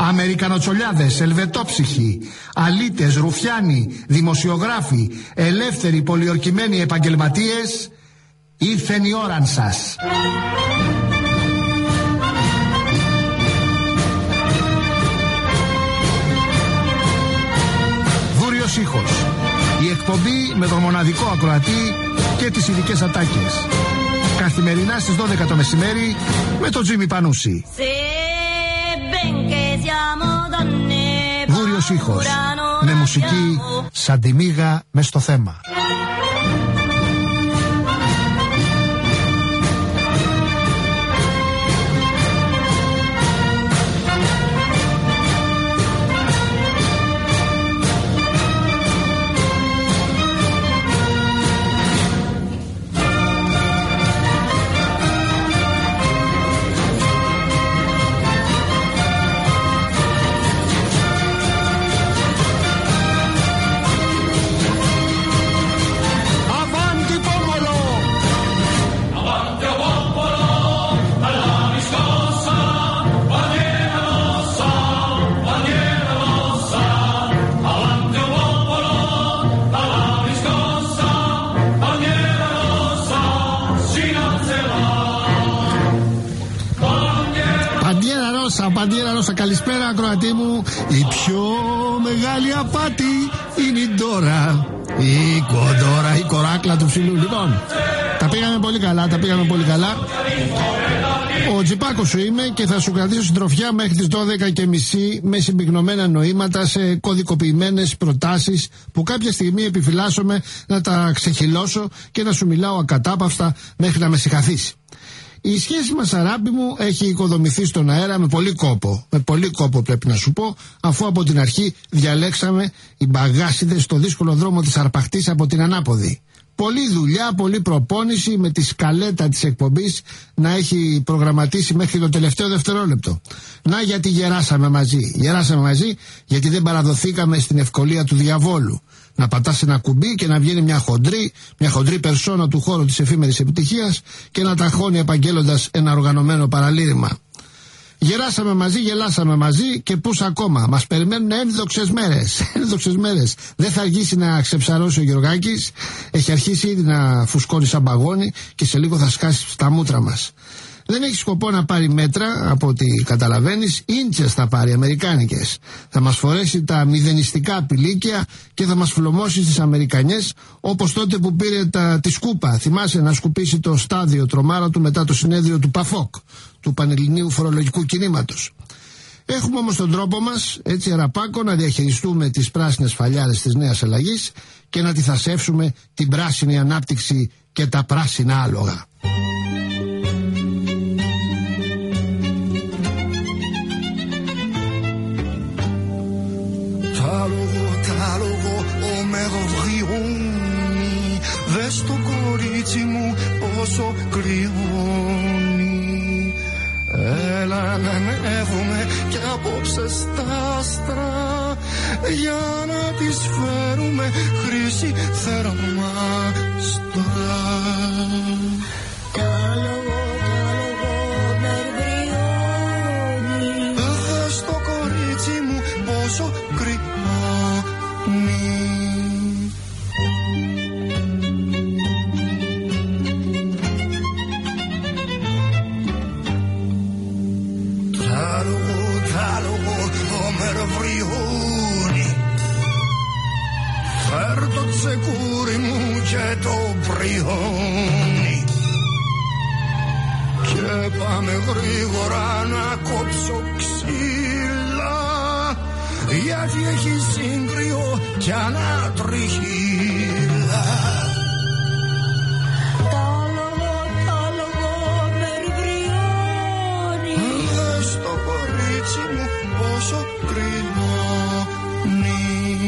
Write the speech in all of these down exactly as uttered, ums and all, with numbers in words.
Αμερικανοτσολιάδες, ελβετόψυχοι, αλήτες, ρουφιάνοι, δημοσιογράφοι, ελεύθεροι πολιορκημένοι επαγγελματίες, ήρθεν η ώραν σας. Βούριος ήχος. Η εκπομπή με τον μοναδικό ακροατή και τις ειδικές ατάκες. Καθημερινά στις δώδεκα το μεσημέρι με τον Τζίμι Πανούση. Βούριος ήχος. Με μουσική σαν τη μύγα μες στο θέμα. Παντιέρα Ρώσα, καλησπέρα ακροατή μου. Η πιο μεγάλη απάτη είναι η Ντόρα, η κοντόρα, η κοράκλα του ψηλού. Λοιπόν, τα πήγαμε πολύ καλά, τα πήγαμε πολύ καλά. Ο Τζιπάκος σου είμαι και θα σου κρατήσω συντροφιά μέχρι τις δώδεκα και μισή με συμπυκνωμένα νοήματα σε κωδικοποιημένες προτάσεις που κάποια στιγμή επιφυλάσσομαι να τα ξεχυλώσω και να σου μιλάω ακατάπαυστα μέχρι να με συγχαθείς. Η σχέση μας, αγάπη μου, έχει οικοδομηθεί στον αέρα με πολύ κόπο. Με πολύ κόπο πρέπει να σου πω, αφού από την αρχή διαλέξαμε οι μπαγάσιδες στο δύσκολο δρόμο της αρπαχτής από την ανάποδη. Πολλή δουλειά, πολλή προπόνηση με τη σκαλέτα της εκπομπής να έχει προγραμματίσει μέχρι το τελευταίο δευτερόλεπτο. Να γιατί γεράσαμε μαζί. Γεράσαμε μαζί γιατί δεν παραδοθήκαμε στην ευκολία του διαβόλου. Να πατάς ένα κουμπί και να βγαίνει μια χοντρή, μια χοντρή περσόνα του χώρου της εφήμερης επιτυχίας και να ταχώνει επαγγέλλοντας ένα οργανωμένο παραλήρημα. Γεράσαμε μαζί, γελάσαμε μαζί και πούς ακόμα. Μας περιμένουν ένδοξες μέρες. Ένδοξες μέρες. Δεν θα αργήσει να ξεψαρώσει ο Γεωργάκης. Έχει αρχίσει ήδη να φουσκώνει σαν μπαγόνι και σε λίγο θα σκάσει στα μούτρα μας. Δεν έχει σκοπό να πάρει μέτρα, από ό,τι καταλαβαίνεις, ίντσες θα πάρει, αμερικάνικες. Θα μας φορέσει τα μηδενιστικά πηλίκια και θα μας φλωμώσει στις Αμερικανιές, όπως τότε που πήρε τα, τη σκούπα. Θυμάσαι να σκουπίσει το στάδιο τρομάρα του μετά το συνέδριο του ΠΑΦΟΚ, του Πανελληνίου Φορολογικού Κινήματος. Έχουμε όμως τον τρόπο μας, έτσι αραπάκο, να διαχειριστούμε τις πράσινες φαλιάρες της νέας αλλαγής και να τη θασεύσουμε την πράσινη ανάπτυξη και τα πράσινα άλογα. Τάλογο, τάλογο, ο μεγοβριώνει, δες το κορίτσι μου πόσο κρυώνει. Έλα να ανέβουμε κι απόψε στα άστρα, για να της φέρουμε χρυσή θερμάστρα. Τάλογο, τάλογο, μεγοβριώνει, δες το κορίτσι μου πόσο κρυώνει. Τάλογο, τάλογο, ο μερβριώνει, φέρ το τσεκούρι μου και το πριώνει και πάμε γρήγορα να κόψω ξύλα, γιατί έχει σύγκριο κι ανατριχύλα. Τάλογο, τάλογο, μερβριώνει, δες το κορίτσι μου πόσο κρυώνει.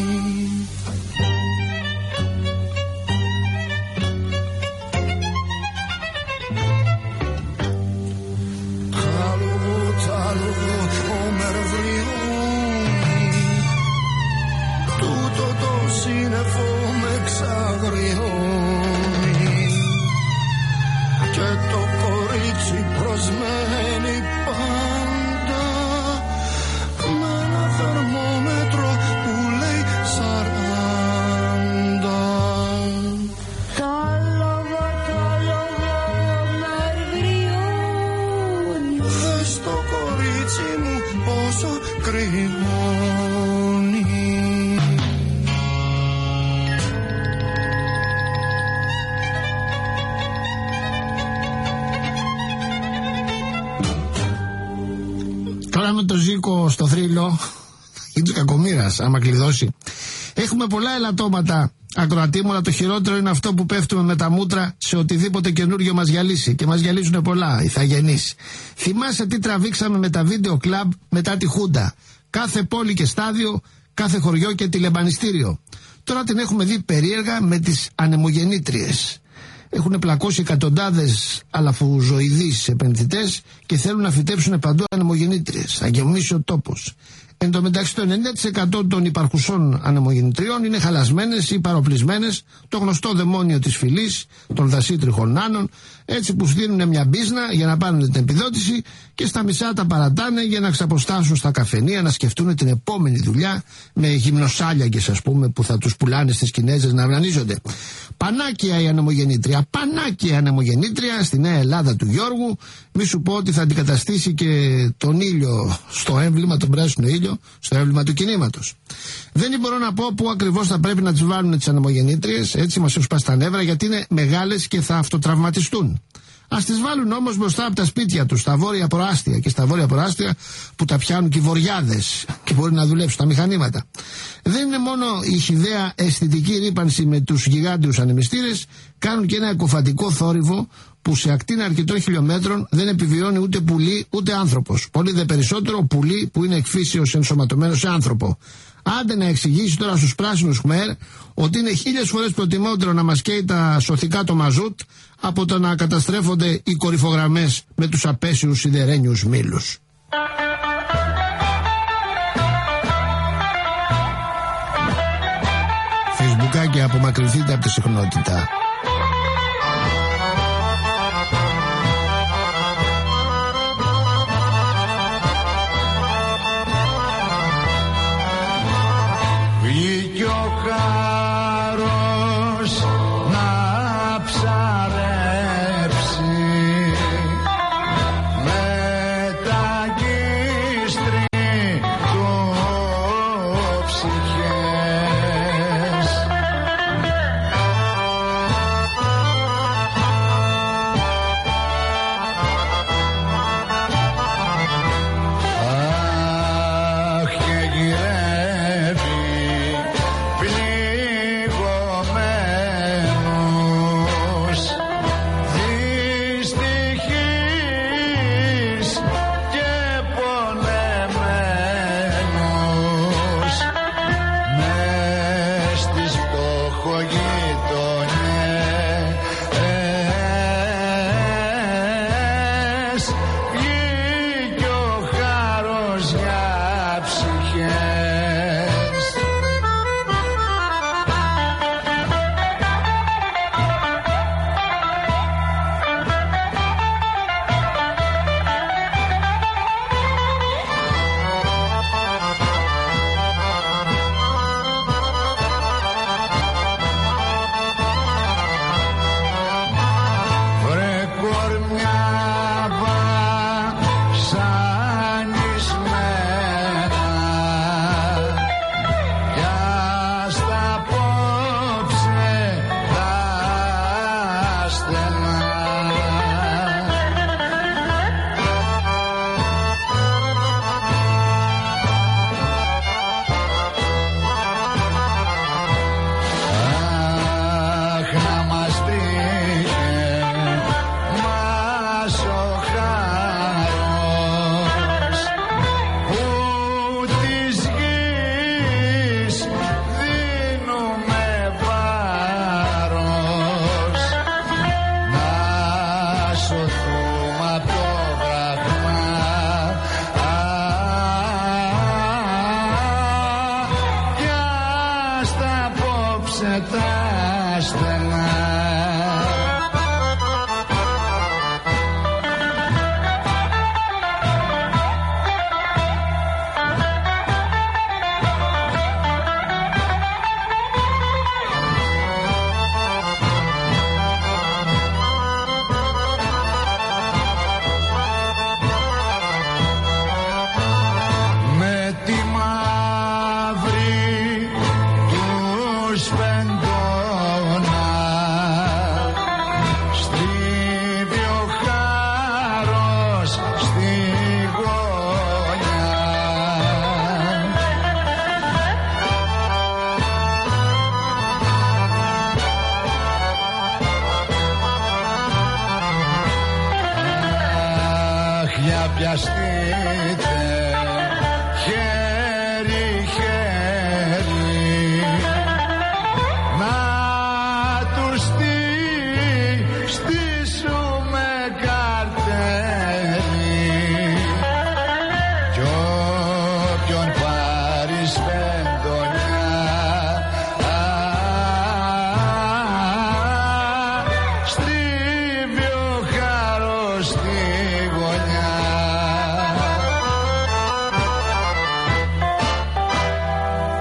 Τάλογο, τάλογο, ο μερβριώνει, τούτο το σύννεφο με ξαγριώνει και το κορίτσι προσμένει πάντα με όσο κρυμώνει. Τώρα με το Ζήκο στο θρύλο ή του κακομοίρας, άμα κλειδώσει. Έχουμε πολλά ελαττώματα, ακροατή μου, αλλά το χειρότερο είναι αυτό που πέφτουμε με τα μούτρα σε οτιδήποτε καινούριο μας γυαλίσει. Και μας γυαλίζουν πολλά, ηθαγενείς. Θυμάσαι τι τραβήξαμε με τα βίντεο κλαμπ μετά τη Χούντα. Κάθε πόλη και στάδιο, κάθε χωριό και τηλεμπανιστήριο. Τώρα την έχουμε δει περίεργα με τις ανεμογεννήτριες. Έχουν πλακώσει εκατοντάδες αλαφουζοειδείς επενδυτές και θέλουν να φυτέψουν παντού ανεμογεννήτριες. Θα γεμίσει ο τόπος. Εν τω μεταξύ, το ενενήντα τοις εκατό των υπαρχουσών ανεμογεννητριών είναι χαλασμένες ή παροπλισμένες, το γνωστό δαιμόνιο της φυλής, των δασίτριχων νάνων, έτσι που στείλουν μια μπίζνα για να πάρουν την επιδότηση και στα μισά τα παρατάνε για να ξαποστάσουν στα καφενεία να σκεφτούν την επόμενη δουλειά με γυμνοσάλιαγκες, ας πούμε, που θα τους πουλάνε στις Κινέζες να αυνανίζονται. Πανάκια η ανεμογεννήτρια, πανάκια η ανεμογεννήτρια στη Νέα Ελλάδα του Γιώργου. Μη σου πω ότι θα αντικαταστήσει και τον ήλιο στο έμβλημα, τον πράσινο ήλιο, στο έμβλημα του κινήματος. Δεν μπορώ να πω πού ακριβώς θα πρέπει να τις βάλουν τις ανεμογεννήτριες, έτσι μας έχουν σπάσει τα νεύρα, γιατί είναι μεγάλες και θα αυτοτραυματιστούν. Ας τις βάλουν όμως μπροστά από τα σπίτια τους, στα βόρεια προάστια, και στα βόρεια προάστια που τα πιάνουν και οι βορειάδες και μπορεί να δουλέψουν τα μηχανήματα. Δεν είναι μόνο η χυδαία αισθητική ρύπανση με τους γιγάντιους ανεμιστήρες, κάνουν και ένα εκοφαντικό θόρυβο που σε ακτίνα αρκετών χιλιόμετρων δεν επιβιώνει ούτε πουλί ούτε άνθρωπος. Πολύ δε περισσότερο πουλί που είναι εκφύσεως ενσωματωμένο σε άνθρωπο. Άντε να εξηγήσει τώρα στους πράσινους Χμέρ ότι είναι χίλιες φορές προτιμότερο να μας καίει τα σωθικά το μαζούτ από το να καταστρέφονται οι κορυφογραμμές με τους απέσιους σιδερένιους μήλους. Φεϊσμπουκάκια, απομακρυνθείτε από τη συχνότητα. Βγήκε ο χάρος να ψαρέψει με τα κύστρι του ψυχές. Αχ, και γυρεύει πληγωμένος, δυστυχής και πονεμένος μες στις φτωχογειτονιές. Βγήκε ο χάρος για ψυχές. Βρε κορμιά βασανισμένα κι ας τα απόψε τα στενά. Αχ, να μας τύχε μας ο χάρος που της γης δίνουμε βάρος, να σωθούμε απ' το βραχμά. Κι ας τα απόψε τα στενά.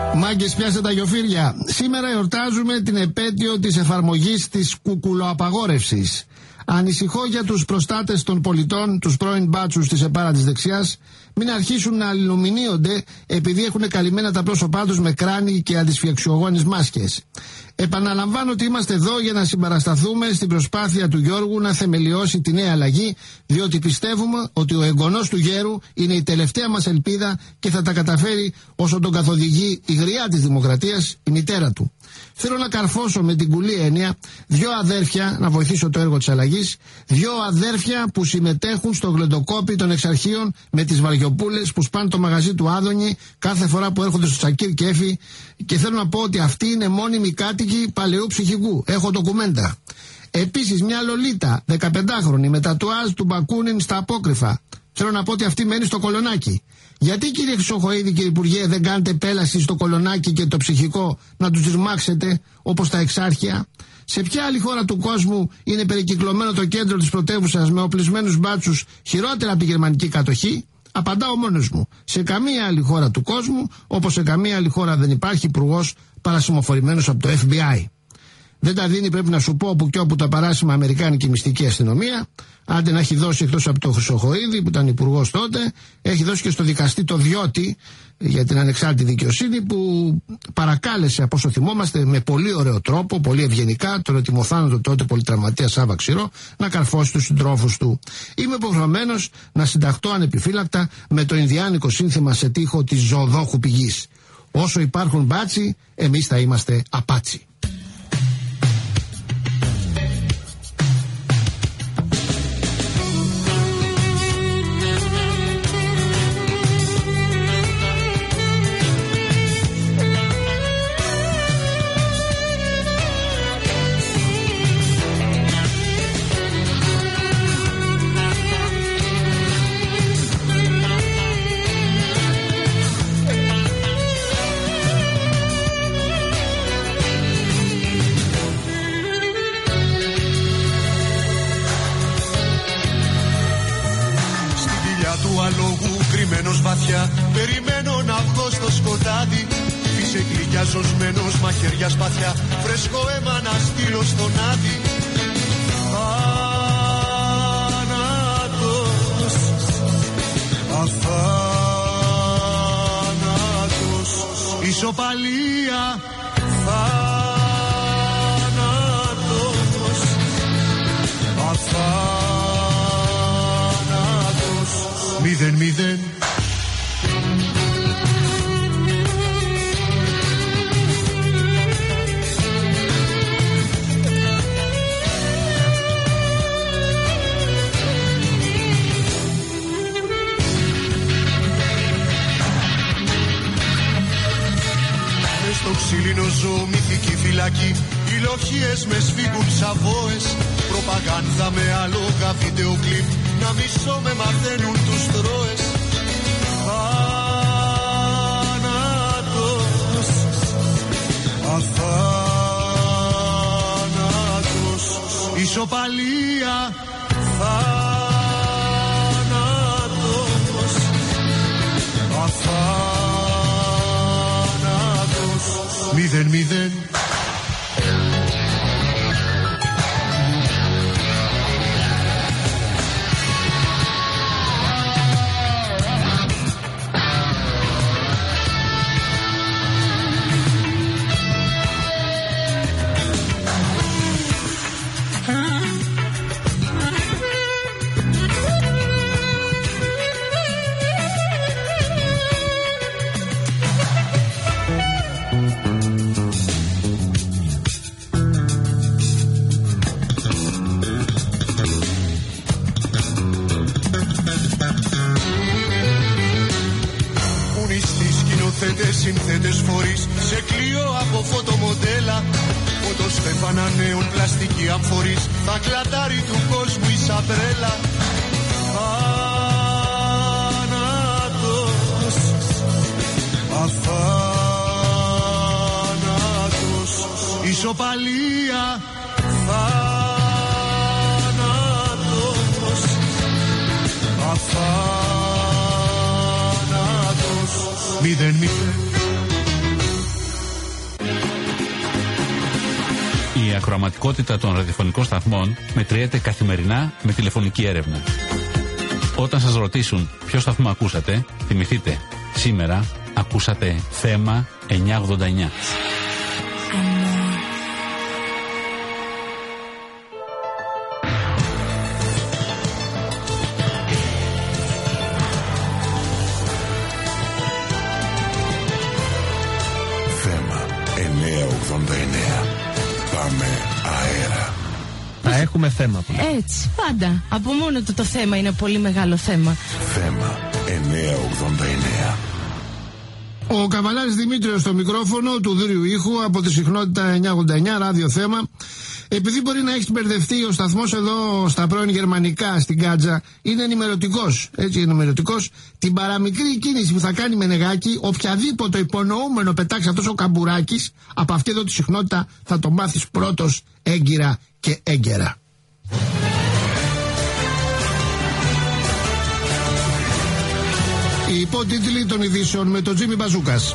Μάγκες, πιάστε τα γιοφύρια. Σήμερα εορτάζουμε την επέτειο της εφαρμογής της κουκουλοαπαγόρευσης. Ανησυχώ για τους προστάτες των πολιτών, τους πρώην μπάτσους της ΕΠΑΡΑ της δεξιάς, μην αρχίσουν να αλληλομηνύονται επειδή έχουν καλυμμένα τα πρόσωπά τους με κράνη και αντισφιαξιογόνες μάσκες. Επαναλαμβάνω ότι είμαστε εδώ για να συμπαρασταθούμε στην προσπάθεια του Γιώργου να θεμελιώσει τη νέα αλλαγή, διότι πιστεύουμε ότι ο εγγονός του γέρου είναι η τελευταία μας ελπίδα και θα τα καταφέρει όσο τον καθοδηγεί η γριά της δημοκρατίας, η μητέρα του. Θέλω να καρφώσω με την κουλή έννοια δύο αδέρφια, να βοηθήσω το έργο της αλλαγής, δύο αδέρφια που συμμετέχουν στο γλεντοκόπι των εξαρχείων με τις βαριοπούλες που σπάνε το μαγαζί του Άδωνη κάθε φορά που έρχονται στο Τσακίρ και Έφη, και θέλω να πω ότι αυτοί είναι μόνιμοι κάτοικοι παλαιού ψυχικού. Έχω ντοκουμέντα. Επίσης μια Λολίτα, δεκαπεντάχρονη, με τατουάζ του Μπακούνιν στα απόκρυφα. Θέλω να πω ότι αυτή μένει στο Κολονάκι. Γιατί, κύριε Χρυσοχοΐδη, κύριε Υπουργέ, δεν κάνετε πέλαση στο Κολονάκι και το ψυχικό να τους ρημάξετε όπως τα εξάρχεια? Σε ποια άλλη χώρα του κόσμου είναι περικυκλωμένο το κέντρο της πρωτεύουσας με οπλισμένους μπάτσους χειρότερα από τη γερμανική κατοχή? Απαντάω μόνος μου. Σε καμία άλλη χώρα του κόσμου, όπως σε καμία άλλη χώρα δεν υπάρχει υπουργός παρασημοφορημένος από το Εφ Μπι Άι. Δεν τα δίνει, πρέπει να σου πω, όπου και όπου τα παράσημα αμερικάνικη μυστική αστυνομία. Άντε να έχει δώσει, εκτός από το Χρυσοχοΐδη που ήταν υπουργός τότε, έχει δώσει και στο δικαστή το Διώτη για την ανεξάρτητη δικαιοσύνη, που παρακάλεσε, από όσο θυμόμαστε, με πολύ ωραίο τρόπο, πολύ ευγενικά, τον ετοιμοθάνατο τότε πολυτραυματία Σάβα Ξηρό, να καρφώσει τους συντρόφους του. Είμαι υποχρεωμένος να συνταχτώ ανεπιφύλακτα με το Ινδιάνικο σύνθημα σε τοίχο της ζωοδόχου πηγής. Όσο υπάρχουν μπάτσι, εμείς θα είμαστε απάτσι. Βαθιά, περιμένω να βγω στο σκοτάδι. Φύσε γλυκιά ζωσμένος, μαχαίρια σπαθιά, φρέσκο αίμα να στείλω στον Άδη. Θάνατος, αθάνατος, ισοπαλία. Θάνατος, αθάνατος, μηδέν μηδέν. Στο ξύλινο ζω μυθική φυλακή, οι λοχίες με σφίγγουν σαβόες, προπαγάνδα με άλογα βίντεο κλιπ, να μισώ με μαθαίνουν τους τρώες. Θάνατος, αθάνατος, ισοπαλία. Θάνατος, αθάνατος, μηδέν μηδέν. Συνθέτες φορείς σε κλειό από φωτομοντέλα, φωτοστέφανα νέων πλαστική αμφορείς, θα κλατάρει του κόσμου η σαμπρέλα. Θάνατος, αθάνατος, ισοπαλία. Θάνατος, αθάνατος, μηδέν μηδέν. ακροαματικότητα των ραδιοφωνικών σταθμών μετριέται καθημερινά με τηλεφωνική έρευνα. Όταν σας ρωτήσουν ποιο σταθμό ακούσατε, θυμηθείτε, σήμερα ακούσατε Θέμα εννιακόσια ογδόντα εννιά. Θέμα εννιακόσια ογδόντα εννιά. Πάμε αέρα. Θα έχουμε θέμα. Έτσι, πάντα. Από μόνο του το θέμα είναι πολύ μεγάλο θέμα. Θέμα εννιακόσια ογδόντα εννιά. Ο Καβαλάρης Δημήτριος στο μικρόφωνο του δούριου ήχου από τη συχνότητα εννιακόσια ογδόντα εννιά ράδιο Θέμα. Επειδή μπορεί να έχει μπερδευτεί, ο σταθμός εδώ στα πρώην γερμανικά στην Κάτζα είναι ενημερωτικός. Έτσι, ενημερωτικός. Την παραμικρή κίνηση που θα κάνει Μενεγάκη, οποιαδήποτε υπονοούμενο πετάξει αυτός ο Καμπουράκης, από αυτή εδώ τη συχνότητα θα το μάθεις πρώτος έγκυρα και έγκαιρα. Οι υπότιτλοι των ειδήσεων με τον Τζίμι Μπαζούκας.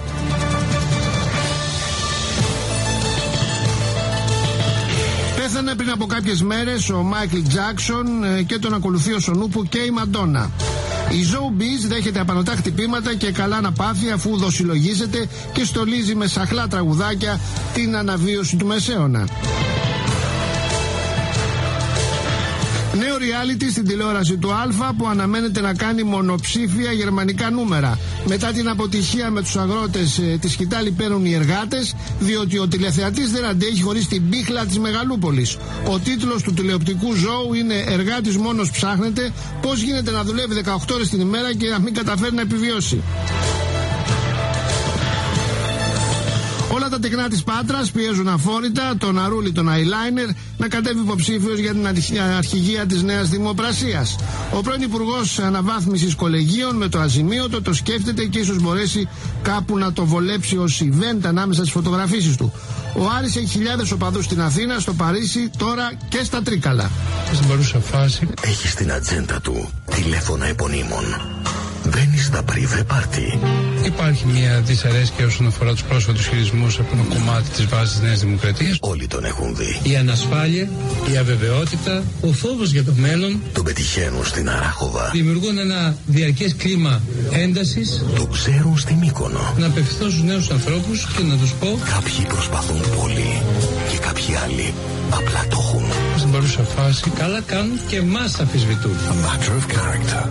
Πέθανε πριν από κάποιες μέρες ο Μάικλ Τζάκσον και τον ακολουθεί ο Σονούπου και η Μαντόνα. Η Showbiz δέχεται απανωτά χτυπήματα και καλά να πάθει αφού δοσυλλογίζεται και στολίζει με σαχλά τραγουδάκια την αναβίωση του Μεσαίωνα. Νέο reality στην τηλεόραση του Α που αναμένεται να κάνει μονοψήφια γερμανικά νούμερα. Μετά την αποτυχία με τους αγρότες ε, τη σκητάλη παίρνουν οι εργάτες, διότι ο τηλεθεατής δεν αντέχει χωρίς την πίχλα της Μεγαλούπολης. Ο τίτλος του τηλεοπτικού ζώου είναι «Εργάτης μόνος ψάχνεται, πώς γίνεται να δουλεύει δεκαοκτώ ώρες την ημέρα και να μην καταφέρει να επιβιώσει». Όλα τα τεκνά της Πάτρας πιέζουν αφόρητα τον Αρούλη τον eyeliner να κατέβει υποψήφιος για την αρχηγία της Νέας Δημοπρασίας. Ο πρώην Υπουργός Αναβάθμισης Κολεγίων με το αζημίωτο το σκέφτεται και ίσως μπορέσει κάπου να το βολέψει ως event ανάμεσα στις φωτογραφίσεις του. Ο Άρης έχει χιλιάδες οπαδούς στην Αθήνα, στο Παρίσι, τώρα και στα Τρίκαλα. Στην παρούσα φάση έχει στην ατζέντα του τηλέφωνα επωνύμων. Μπαίνει στα πριβέ πάρτι. υπάρχει μια δυσαρέσκεια όσον αφορά τους πρόσφατους χειρισμούς από ένα κομμάτι της βάσης της Νέας Δημοκρατίας. Όλοι τον έχουν δει. Η ανασφάλεια, η αβεβαιότητα, ο φόβος για το μέλλον. Τον πετυχαίνουν στην Αράχοβα. Δημιουργούν ένα διαρκές κλίμα έντασης. Το ξέρουν στη Μύκονο. Να απευθυνθώ στους νέους ανθρώπους και να τους πω: κάποιοι προσπαθούν πολύ και κάποιοι άλλοι απλά το έχουν. Στην παρούσα φάση καλά κάνουν και εμάς αμφισβητούν. A matter of character.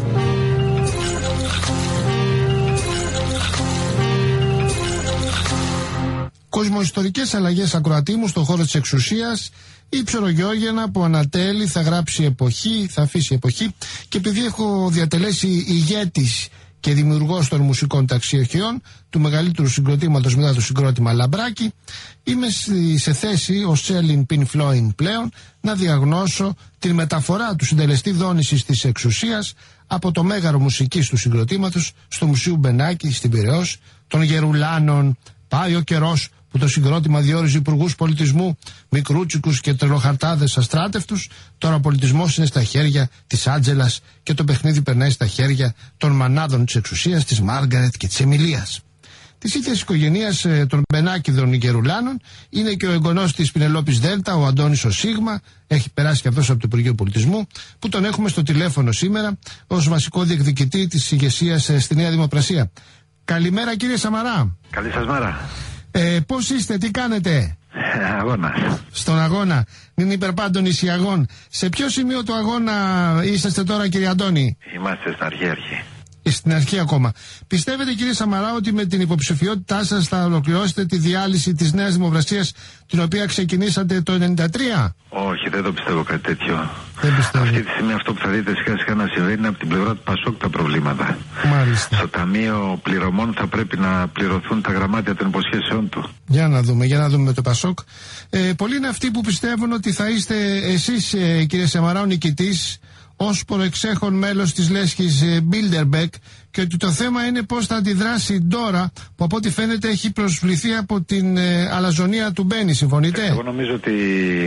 Κοσμοϊστορικές αλλαγές ακροατή μου στον χώρο της εξουσίας. Η Ψωρογιώργαινα που ανατέλει θα γράψει εποχή, θα αφήσει εποχή, και επειδή έχω διατελέσει ηγέτης και δημιουργός των μουσικών ταξιαρχιών του μεγαλύτερου συγκροτήματος μετά το συγκρότημα Λαμπράκη, είμαι σε θέση ως Τσέλιν Πιν Φλόιν πλέον να διαγνώσω την μεταφορά του συντελεστή δόνησης της εξουσίας από το μέγαρο μουσικής του συγκροτήματος στο Μουσείο Μπενάκη στην Πειραιώς, των Γερουλάνων. Πάει ο καιρός που το συγκρότημα διόριζε υπουργούς πολιτισμού, μικρούτσικους και τρελοχαρτάδες αστράτευτους. Τώρα ο πολιτισμός είναι στα χέρια της Άντζελας και το παιχνίδι περνάει στα χέρια των μανάδων της εξουσίας, της Μάργαρετ και της Εμιλίας. Της ίδιας οικογένειας ε, των Μπενάκηδων Γερουλάνων είναι και ο εγγονός της Πινελόπης Δέλτα, ο Αντώνης ο Σίγμα, έχει περάσει και αυτός από το Υπουργείο Πολιτισμού, που τον έχουμε στο τηλέφωνο σήμερα ως βασικό διεκδικητή της ηγεσίας ε, στη Νέα Δημοπρασία. Καλημέρα κύριε Σαμαρά. Καλή σας μέρα. Ε, πώς είστε, τι κάνετε? Ε, αγώνας. Στον αγώνα. Είναι υπερπάντων ησιαγών. Σε ποιο σημείο του αγώνα είσαστε τώρα κύριε Αντώνη? Είμαστε στην αρχή αρχή. Στην αρχή ακόμα. Πιστεύετε κύριε Σαμαρά ότι με την υποψηφιότητά σας θα ολοκληρώσετε τη διάλυση της Νέας Δημοκρατίας, την οποία ξεκινήσατε το ενενήντα τρία? Όχι, δεν το πιστεύω κάτι τέτοιο. Δεν πιστεύω. Αυτή τη στιγμή αυτό που θα δείτε σιγά σιγά να συμβαίνει είναι από την πλευρά του Πασόκ τα προβλήματα. Μάλιστα. Στο Ταμείο Πληρωμών θα πρέπει να πληρωθούν τα γραμμάτια των υποσχέσεών του. Για να δούμε, για να δούμε με το Πασόκ. Ε, πολλοί είναι αυτοί που πιστεύουν ότι θα είστε εσείς ε, κύριε Σαμαρά ο νικητής, ως προεξέχον μέλος της λέσχης Bilderberg, και ότι το θέμα είναι πώς θα αντιδράσει η Ντόρα, που από ό,τι φαίνεται έχει προσβληθεί από την ε, αλαζονία του Μπένι. Συμφωνείτε? Εγώ νομίζω ότι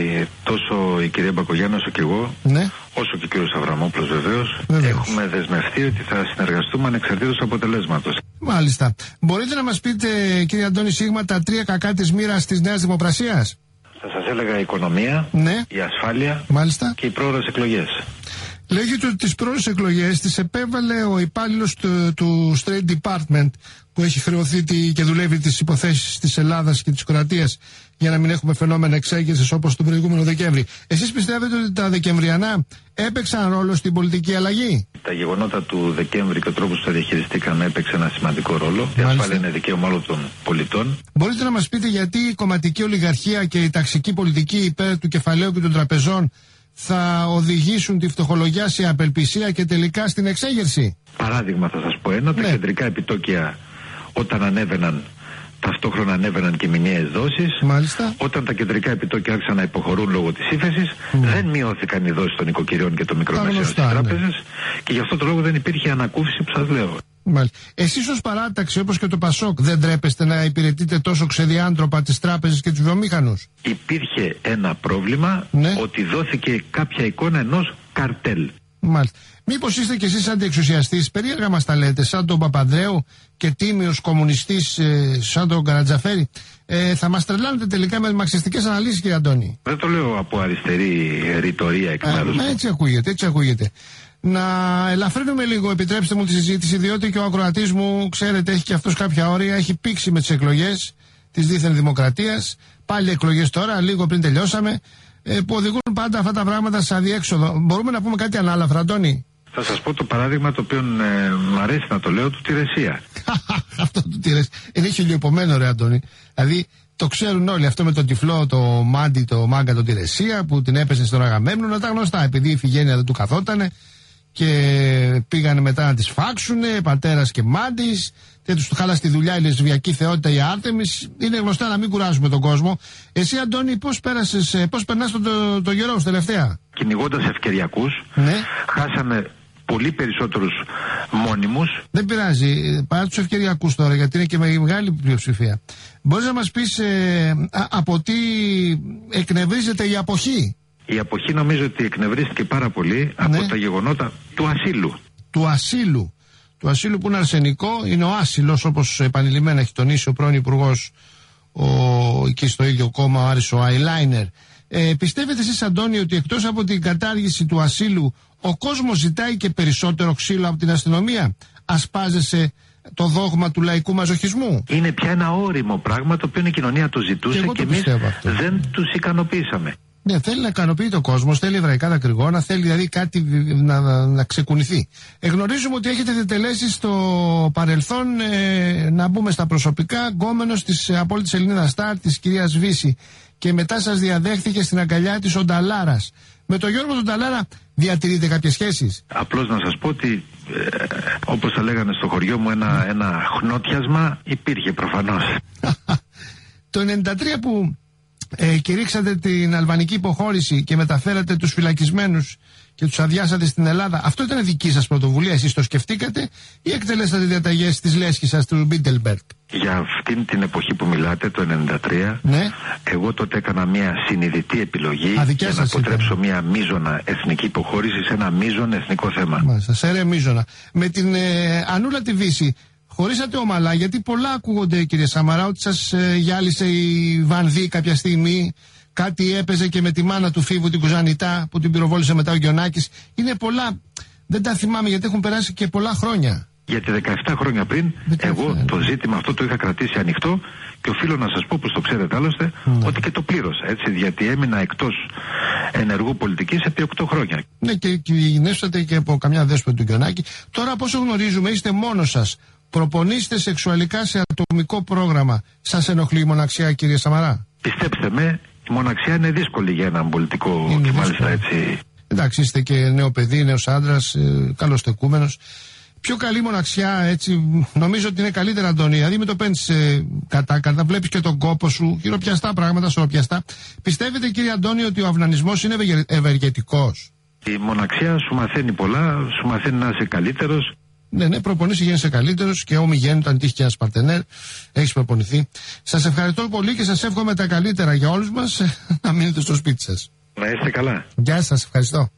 τόσο η κυρία Μπακογιάννη όσο και εγώ, ναι, όσο και ο κύριος Αβραμόπουλος βεβαίως, βεβαίως, έχουμε δεσμευτεί ότι θα συνεργαστούμε ανεξαρτήτως αποτελέσματος. Μάλιστα. Μπορείτε να μας πείτε κύριε Αντώνη Σίγμα τα τρία κακά της μοίρας της Νέας Δημοπρασίας? Θα σας σας έλεγα η οικονομία, ναι. η ασφάλεια, μάλιστα. Και οι πρόορες εκλογές. Λέγεται ότι τις πρώτες εκλογές τις επέβαλε ο υπάλληλος του, του State Department που έχει χρεωθεί τη, και δουλεύει τις υποθέσεις της Ελλάδας και της Κροατίας για να μην έχουμε φαινόμενα εξέγερσης όπως τον προηγούμενο Δεκέμβρη. Εσείς πιστεύετε ότι τα Δεκεμβριανά έπαιξαν ρόλο στην πολιτική αλλαγή? Τα γεγονότα του Δεκέμβρη και ο τρόπος που τα διαχειριστήκαμε έπαιξε ένα σημαντικό ρόλο. Μάλιστα. Η ασφάλεια είναι δικαίωμα όλων των πολιτών. Μπορείτε να μας πείτε γιατί η κομματική ολιγαρχία και η ταξική πολιτική υπέρ του κεφαλαίου και των τραπεζών θα οδηγήσουν τη φτωχολογιά σε απελπισία και τελικά στην εξέγερση? Παράδειγμα θα σας πω ένα, ναι. Τα κεντρικά επιτόκια όταν ανέβαιναν, ταυτόχρονα ανέβαιναν και μηνιαίες δόσεις. Μάλιστα. Όταν τα κεντρικά επιτόκια άρχισαν να υποχωρούν λόγω της ύφεσης, mm. δεν μειώθηκαν οι δόσεις των οικοκυριών και των μικρομεσαίων στις τράπεζες, ναι. Και γι' αυτό το λόγο δεν υπήρχε ανακούφιση που σας λέω. Μάλιστα. Εσείς ως παράταξη, όπως και το Πασόκ, δεν τρέπεστε να υπηρετείτε τόσο ξεδιάντροπα τις τράπεζες και τους βιομήχανους? Υπήρχε ένα πρόβλημα, ναι. Ότι δόθηκε κάποια εικόνα ενός καρτέλ. Μάλιστα. Μήπως είστε κι εσείς αντιεξουσιαστής, περίεργα μας τα λέτε, σαν τον Παπανδρέου και τίμιος κομμουνιστής ε, σαν τον Καρατζαφέρη. Ε, θα μας τρελάνετε τελικά με μαρξιστικές αναλύσεις, κύριε Αντώνη? Δεν το λέω από αριστερή ρητορία εκ μέρους μου. Έτσι ακούγεται, έτσι ακούγεται. Να ελαφρύνουμε λίγο, επιτρέψτε μου τη συζήτηση, διότι και ο ακροατής μου, ξέρετε, έχει και αυτός κάποια όρια, έχει πήξει με τις εκλογές της δίθεν δημοκρατίας. Πάλι εκλογές τώρα, λίγο πριν τελειώσαμε, ε, που οδηγούν πάντα αυτά τα πράγματα σε αδιέξοδο. Μπορούμε να πούμε κάτι ανάλαφρα, Αντώνη? Θα σας πω το παράδειγμα το οποίο ε, μου αρέσει να το λέω, του Τηρεσία. Αυτό του Τηρεσία είναι χιλιοπομένο, ρε Αντώνη. Δηλαδή το ξέρουν όλοι αυτό με τον τυφλό, το μάντι, το μάγκα, τον Τηρεσία που την έπεσε στον Αγαμέμνονα, τα γνωστά, επειδή η Ιφηγένεια δεν του καθότανε και πήγανε μετά να τις φάξουνε, πατέρας και μάντης, και τους χάλασε τη δουλειά η λεσβιακή θεότητα η Άρτεμις. Είναι γνωστά, να μην κουράζουμε τον κόσμο. Εσύ, Αντώνη, πώς πέρασες, πώς περνάς τον το, το καιρό σου τελευταία? Κυνηγώντας ευκαιριακούς, ναι. Χάσαμε πολύ περισσότερους μόνιμους. Δεν πειράζει, παρά τους ευκαιριακούς τώρα, γιατί είναι και μεγάλη πλειοψηφία. Μπορείς να μας πεις ε, α, από τι εκνευρίζεται η αποχή? Η αποχή νομίζω ότι εκνευρίστηκε πάρα πολύ, ναι. Από τα γεγονότα του ασύλου. Του ασύλου. Του ασύλου που είναι αρσενικό, είναι ο άσυλος, όπως επανειλημμένα έχει τονίσει ο πρώην υπουργός ο, εκεί στο ίδιο κόμμα, ο Άρης ο Άιλάινερ. Ε, πιστεύετε εσείς, Αντώνη, ότι εκτός από την κατάργηση του ασύλου ο κόσμος ζητάει και περισσότερο ξύλο από την αστυνομία? Ασπάζεσαι το δόγμα του λαϊκού μαζοχισμού? Είναι πια ένα όριμο πράγμα το οποίο η κοινωνία το ζητούσε και, και εμείς δεν τους ικανοποιήσαμε. Ναι, θέλει να ικανοποιεί το κόσμο, θέλει εβραϊκά δακρυγόνα, θέλει δηλαδή κάτι να, να, να ξεκουνηθεί. Ε, γνωρίζουμε ότι έχετε διτελέσει στο παρελθόν, ε, να μπούμε στα προσωπικά, γκόμενος της απόλυτης Ελληνίδας Σταρ, της κυρίας Βύση, και μετά σας διαδέχθηκε στην αγκαλιά της ο Νταλάρας. Με τον Γιώργο τον Νταλάρα διατηρείτε κάποιες σχέσεις? Απλώς να σας πω ότι, ε, όπως θα λέγανε στο χωριό μου, ένα, ένα χνότιασμα υπήρχε προφανώς. Το ενενήντα τρία που ε, κηρύξατε την αλβανική υποχώρηση και μεταφέρατε τους φυλακισμένους και τους αδειάσατε στην Ελλάδα, αυτό ήταν δική σας πρωτοβουλία? Εσείς το σκεφτήκατε ή εκτελέσατε διαταγές της λέσχης σας του Μπίντελμπεργκ? Για αυτήν την εποχή που μιλάτε, το ενενήντα τρία, ναι. Εγώ τότε έκανα μια συνειδητή επιλογή. Α, για να αποτρέψω ήταν. μια μείζωνα εθνική υποχώρηση σε ένα μείζον εθνικό θέμα. Μάλιστα, σε ρε μείζωνα. Με την ε, Ανούλα τη Βύση χωρίσατε ομαλά, γιατί πολλά ακούγονται, κύριε Σαμαρά, ότι σας ε, γυάλισε η Βανδύ κάποια στιγμή. Κάτι έπαιζε και με τη μάνα του Φίβου, την Κουζανιτά, που την πυροβόλησε μετά ο Γιοννάκης. Είναι πολλά, δεν τα θυμάμαι γιατί έχουν περάσει και πολλά χρόνια. Γιατί δεκαεπτά χρόνια πριν, εγώ ναι. το ζήτημα αυτό το είχα κρατήσει ανοιχτό και οφείλω να σας πω, που το ξέρετε άλλωστε, ναι. ότι και το πλήρωσα, έτσι, γιατί έμεινα εκτός ενεργού πολιτικής επί οκτώ χρόνια. Ναι, και κινδυνεύσατε και από καμιά δέσποτη του Γιοννάκη. Τώρα, από όσο γνωρίζουμε, είστε μόνος σας. Προπονείστε σεξουαλικά σε ατομικό πρόγραμμα. Σας ενοχλεί η μοναξιά, κύριε Σαμαρά? Πιστέψτε με, η μοναξιά είναι δύσκολη για έναν πολιτικό είναι και μάλιστα έτσι. Εντάξει, είστε και νέο παιδί, νέος άντρας, ε, καλοστεκούμενος. Πιο καλή μοναξιά, έτσι, νομίζω ότι είναι καλύτερα, Αντώνη. Δηλαδή, με το παίρνεις ε, κατά, κατά, βλέπεις και τον κόπο σου, χειροπιαστά πράγματα, σωροπιαστά. Πιστεύετε, κύριε Αντώνη, ότι ο αυνανισμός είναι ευεργετικός? Η μοναξιά σου μαθαίνει πολλά, σου μαθαίνει να είσαι καλύτερος. Ναι, ναι, προπονήσει, γίνεσαι καλύτερος και ομιγέννητο, αν τύχει και ένα παρτενέρ, έχεις προπονηθεί. Σας ευχαριστώ πολύ και σας εύχομαι τα καλύτερα για όλους μας. Να μείνετε στο σπίτι σας. Να είστε καλά. Γεια σας, ευχαριστώ.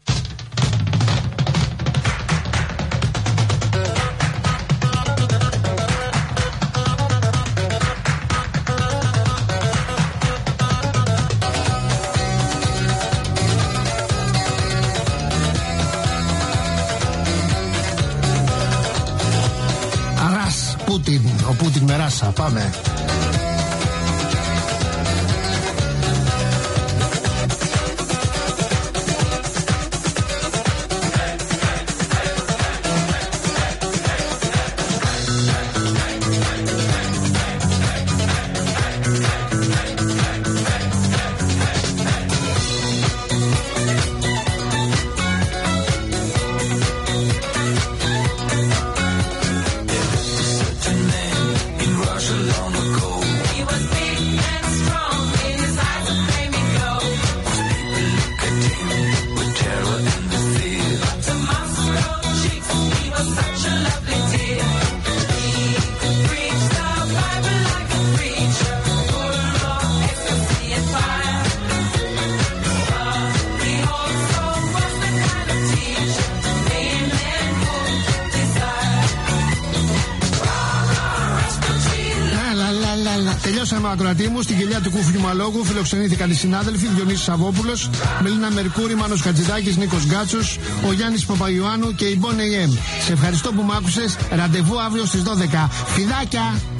Ανάσα, πάμε. Τελειώσαμε, ακροατή μου. Στην κοιλιά του Κούφιου Μαλόγου φιλοξενήθηκαν οι συνάδελφοι Διονύσης Σαββόπουλος, Μελίνα Μερκούρη, Μάνος Χατζηδάκης, Νίκος Γκάτσος, ο Γιάννης Παπαϊωάννου και η Bon έι εμ. Σε ευχαριστώ που μ' άκουσες. Ραντεβού αύριο στις δώδεκα. Φιδάκια!